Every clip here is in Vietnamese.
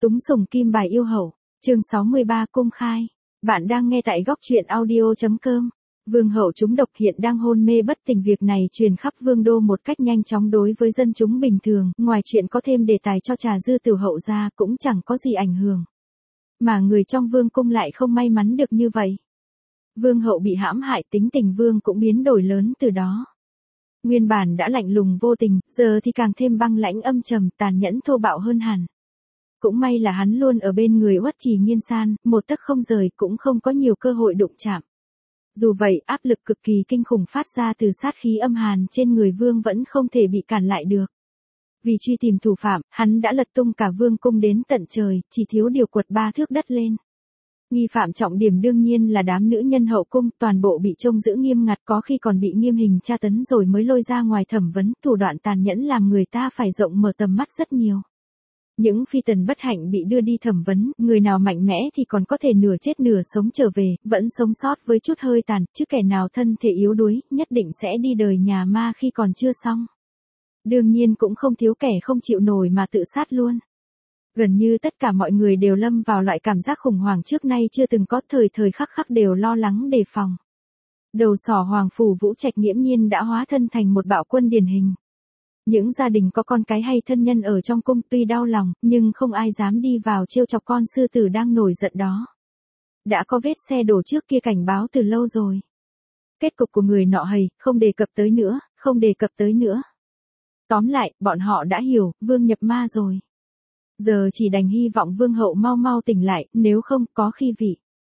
Túng sủng kim bài yêu hậu, chương 63 công khai. Bạn đang nghe tại góc truyện audio.com. Vương hậu trúng độc hiện đang hôn mê bất tỉnh, việc này truyền khắp vương đô một cách nhanh chóng. Đối với dân chúng bình thường, ngoài chuyện có thêm đề tài cho trà dư tiểu hậu ra cũng chẳng có gì ảnh hưởng. Mà người trong vương cung lại không may mắn được như vậy. Vương hậu bị hãm hại, tính tình vương cũng biến đổi lớn từ đó. Nguyên bản đã lạnh lùng vô tình, giờ thì càng thêm băng lãnh âm trầm, tàn nhẫn thô bạo hơn hẳn. Cũng may là hắn luôn ở bên người Uất Trì Nghiên San, một tấc không rời, cũng không có nhiều cơ hội đụng chạm. Dù vậy, áp lực cực kỳ kinh khủng phát ra từ sát khí âm hàn trên người vương vẫn không thể bị cản lại được. Vì truy tìm thủ phạm, hắn đã lật tung cả vương cung đến tận trời, chỉ thiếu điều quật 3 thước đất lên. Nghi phạm trọng điểm đương nhiên là đám nữ nhân hậu cung, toàn bộ bị trông giữ nghiêm ngặt, có khi còn bị nghiêm hình tra tấn rồi mới lôi ra ngoài thẩm vấn, thủ đoạn tàn nhẫn làm người ta phải rộng mở tầm mắt rất nhiều. Những phi tần bất hạnh bị đưa đi thẩm vấn, người nào mạnh mẽ thì còn có thể nửa chết nửa sống trở về, vẫn sống sót với chút hơi tàn, chứ kẻ nào thân thể yếu đuối, nhất định sẽ đi đời nhà ma khi còn chưa xong. Đương nhiên cũng không thiếu kẻ không chịu nổi mà tự sát luôn. Gần như tất cả mọi người đều lâm vào loại cảm giác khủng hoảng trước nay chưa từng có, thời khắc khắc đều lo lắng đề phòng. Đầu sỏ Hoàng phủ Vũ Trạch nghiễm nhiên đã hóa thân thành một bạo quân điển hình. Những gia đình có con cái hay thân nhân ở trong cung tuy đau lòng, nhưng không ai dám đi vào trêu chọc con sư tử đang nổi giận đó. Đã có vết xe đổ trước kia cảnh báo từ lâu rồi. Kết cục của người nọ hầy, không đề cập tới nữa, không đề cập tới nữa. Tóm lại, bọn họ đã hiểu, vương nhập ma rồi. Giờ chỉ đành hy vọng vương hậu mau mau tỉnh lại, nếu không có khi vị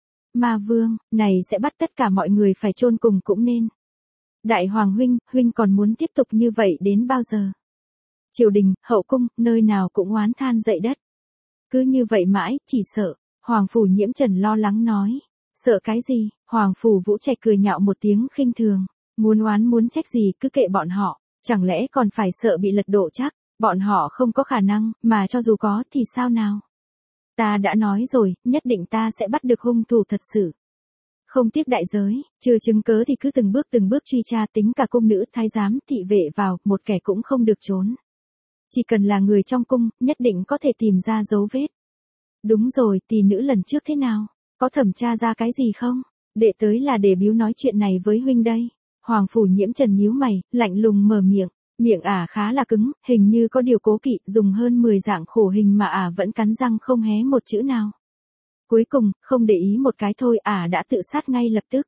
ma vương này sẽ bắt tất cả mọi người phải chôn cùng cũng nên. Đại hoàng huynh còn muốn tiếp tục như vậy đến bao giờ? Triều đình, hậu cung, nơi nào cũng oán than dậy đất. Cứ như vậy mãi, chỉ sợ. Hoàng phủ Nhiễm Trần lo lắng nói. Sợ cái gì? Hoàng phủ Vũ Trạch cười nhạo một tiếng khinh thường. Muốn oán muốn trách gì cứ kệ bọn họ, chẳng lẽ còn phải sợ bị lật đổ chắc? Bọn họ không có khả năng, mà cho dù có thì sao nào? Ta đã nói rồi, nhất định ta sẽ bắt được hung thủ thật sự. Không tiếc đại giới, chưa chứng cớ thì cứ từng bước truy tra, tính cả cung nữ, thái giám, thị vệ vào, một kẻ cũng không được trốn. Chỉ cần là người trong cung, nhất định có thể tìm ra dấu vết. Đúng rồi, tỷ nữ lần trước thế nào? Có thẩm tra ra cái gì không? Đệ tới là để biếu nói chuyện này với huynh đây. Hoàng phủ Nhiễm Trần nhíu mày, lạnh lùng mở miệng. Miệng khá là cứng, hình như có điều cố kỵ, dùng hơn 10 dạng khổ hình mà vẫn cắn răng không hé một chữ nào. Cuối cùng, không để ý một cái thôi, đã tự sát ngay lập tức.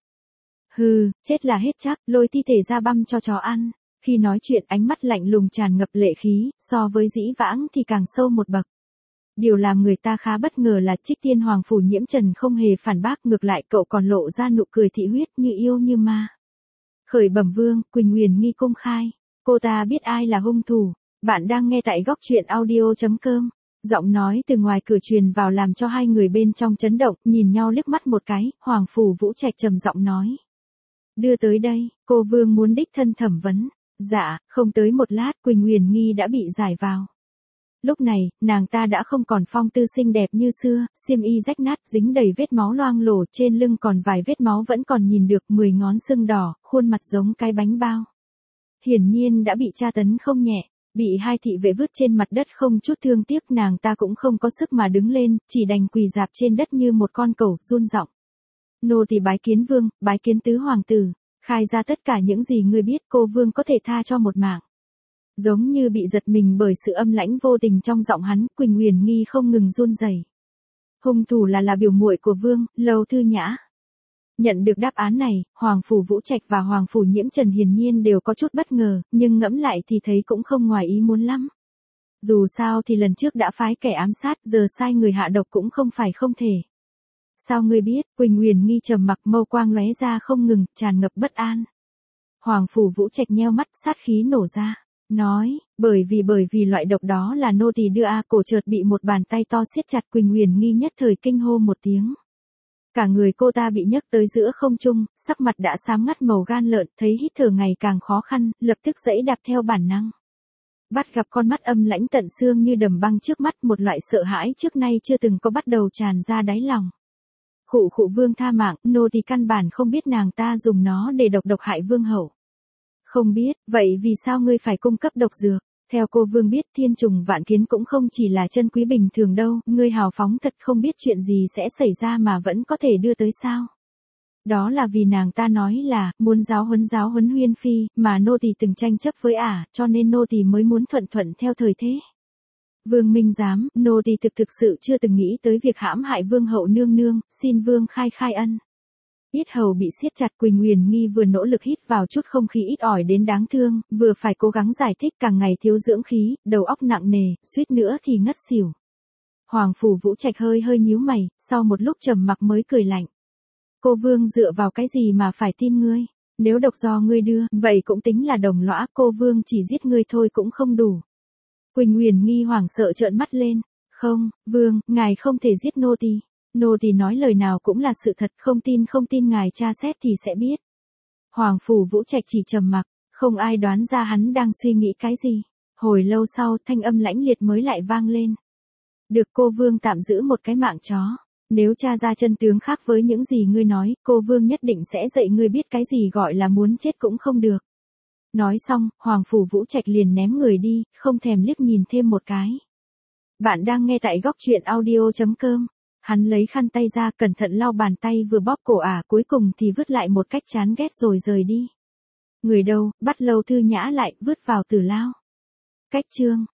Hừ, chết là hết chắc, lôi thi thể ra băm cho chó ăn. Khi nói chuyện ánh mắt lạnh lùng tràn ngập lệ khí, so với dĩ vãng thì càng sâu một bậc. Điều làm người ta khá bất ngờ là Trích Tiên Hoàng phủ Nhiễm Trần không hề phản bác, ngược lại cậu còn lộ ra nụ cười thị huyết như yêu như ma. Khởi bẩm vương, Quỳnh Huyền Nghi công khai. Cô ta biết ai là hung thủ. Bạn đang nghe tại góc truyện audio.com. Giọng nói từ ngoài cửa truyền vào làm cho hai người bên trong chấn động, nhìn nhau liếc mắt một cái, Hoàng phủ Vũ Trạch trầm giọng nói. Đưa tới đây, cô vương muốn đích thân thẩm vấn. Dạ, không tới một lát, Quỳnh Huyền Nghi đã bị giải vào. Lúc này, nàng ta đã không còn phong tư xinh đẹp như xưa, xiêm y rách nát, dính đầy vết máu loang lổ, trên lưng còn vài vết máu vẫn còn nhìn được, 10 ngón sưng đỏ, khuôn mặt giống cái bánh bao. Hiển nhiên đã bị tra tấn không nhẹ, bị hai thị vệ vứt trên mặt đất không chút thương tiếc, nàng ta cũng không có sức mà đứng lên, chỉ đành quỳ rạp trên đất như một con cẩu, run giọng. Nô tỳ bái kiến vương, bái kiến tứ hoàng tử, khai ra tất cả những gì ngươi biết, cô vương có thể tha cho một mạng. Giống như bị giật mình bởi sự âm lãnh vô tình trong giọng hắn, Quỳnh Huyền Nghi không ngừng run rẩy. Hung thủ là biểu muội của vương, Lâu Thư Nhã. Nhận được đáp án này, Hoàng phủ Vũ Trạch và Hoàng phủ Nhiễm Trần hiển nhiên đều có chút bất ngờ, nhưng ngẫm lại thì thấy cũng không ngoài ý muốn lắm. Dù sao thì lần trước đã phái kẻ ám sát, giờ sai người hạ độc cũng không phải không thể. Sao ngươi biết? Quỳnh Huyền Nghi trầm mặc, mâu quang lóe ra không ngừng, tràn ngập bất an. Hoàng phủ Vũ Trạch nheo mắt, sát khí nổ ra, nói, bởi vì loại độc đó là nô tỳ đưa. Cổ chợt bị một bàn tay to siết chặt, Quỳnh Huyền Nghi nhất thời kinh hô một tiếng. Cả người cô ta bị nhấc tới giữa không trung, sắc mặt đã xám ngắt màu gan lợn, thấy hít thở ngày càng khó khăn, lập tức giãy đạp theo bản năng. Bắt gặp con mắt âm lãnh tận xương như đầm băng trước mắt, một loại sợ hãi trước nay chưa từng có bắt đầu tràn ra đáy lòng. Khụ vương tha mạng, nô thì căn bản không biết nàng ta dùng nó để độc hại vương hậu. Không biết, vậy vì sao ngươi phải cung cấp độc dược? Theo cô Vương biết thiên trùng vạn kiến cũng không chỉ là chân quý bình thường đâu, ngươi hào phóng thật không biết chuyện gì sẽ xảy ra mà vẫn có thể đưa tới sao. Đó là vì nàng ta nói là, muốn giáo huấn Huyên Phi, mà nô tỳ từng tranh chấp với ả, cho nên nô tỳ mới muốn thuận thuận theo thời thế. Vương Minh Giám, nô tỳ thực sự chưa từng nghĩ tới việc hãm hại Vương hậu nương nương, xin Vương khai ân. Yết hầu bị siết chặt, Quỳnh Huyền Nghi vừa nỗ lực hít vào chút không khí ít ỏi đến đáng thương, vừa phải cố gắng giải thích càng ngày thiếu dưỡng khí, đầu óc nặng nề, suýt nữa thì ngất xỉu. Hoàng Phủ Vũ Trạch hơi nhíu mày, sau một lúc trầm mặc mới cười lạnh. Cô Vương dựa vào cái gì mà phải tin ngươi? Nếu độc do ngươi đưa, vậy cũng tính là đồng lõa, cô Vương chỉ giết ngươi thôi cũng không đủ. Quỳnh Huyền Nghi hoảng sợ trợn mắt lên. Không, Vương, ngài không thể giết nô tỳ. Nô tỳ nói lời nào cũng là sự thật, không tin ngài tra xét thì sẽ biết. Hoàng Phủ Vũ Trạch chỉ trầm mặc, không ai đoán ra hắn đang suy nghĩ cái gì. Hồi lâu sau, thanh âm lãnh liệt mới lại vang lên. Được, cô Vương tạm giữ một cái mạng chó. Nếu tra ra chân tướng khác với những gì ngươi nói, cô Vương nhất định sẽ dạy ngươi biết cái gì gọi là muốn chết cũng không được. Nói xong, Hoàng Phủ Vũ Trạch liền ném người đi, không thèm liếc nhìn thêm một cái. Bạn đang nghe tại góc truyện audio.com. Hắn lấy khăn tay ra, cẩn thận lau bàn tay vừa bóp cổ ả, cuối cùng thì vứt lại một cách chán ghét rồi rời đi. Người đâu, bắt Lâu Thư Nhã lại, vứt vào tử lao. Cách chương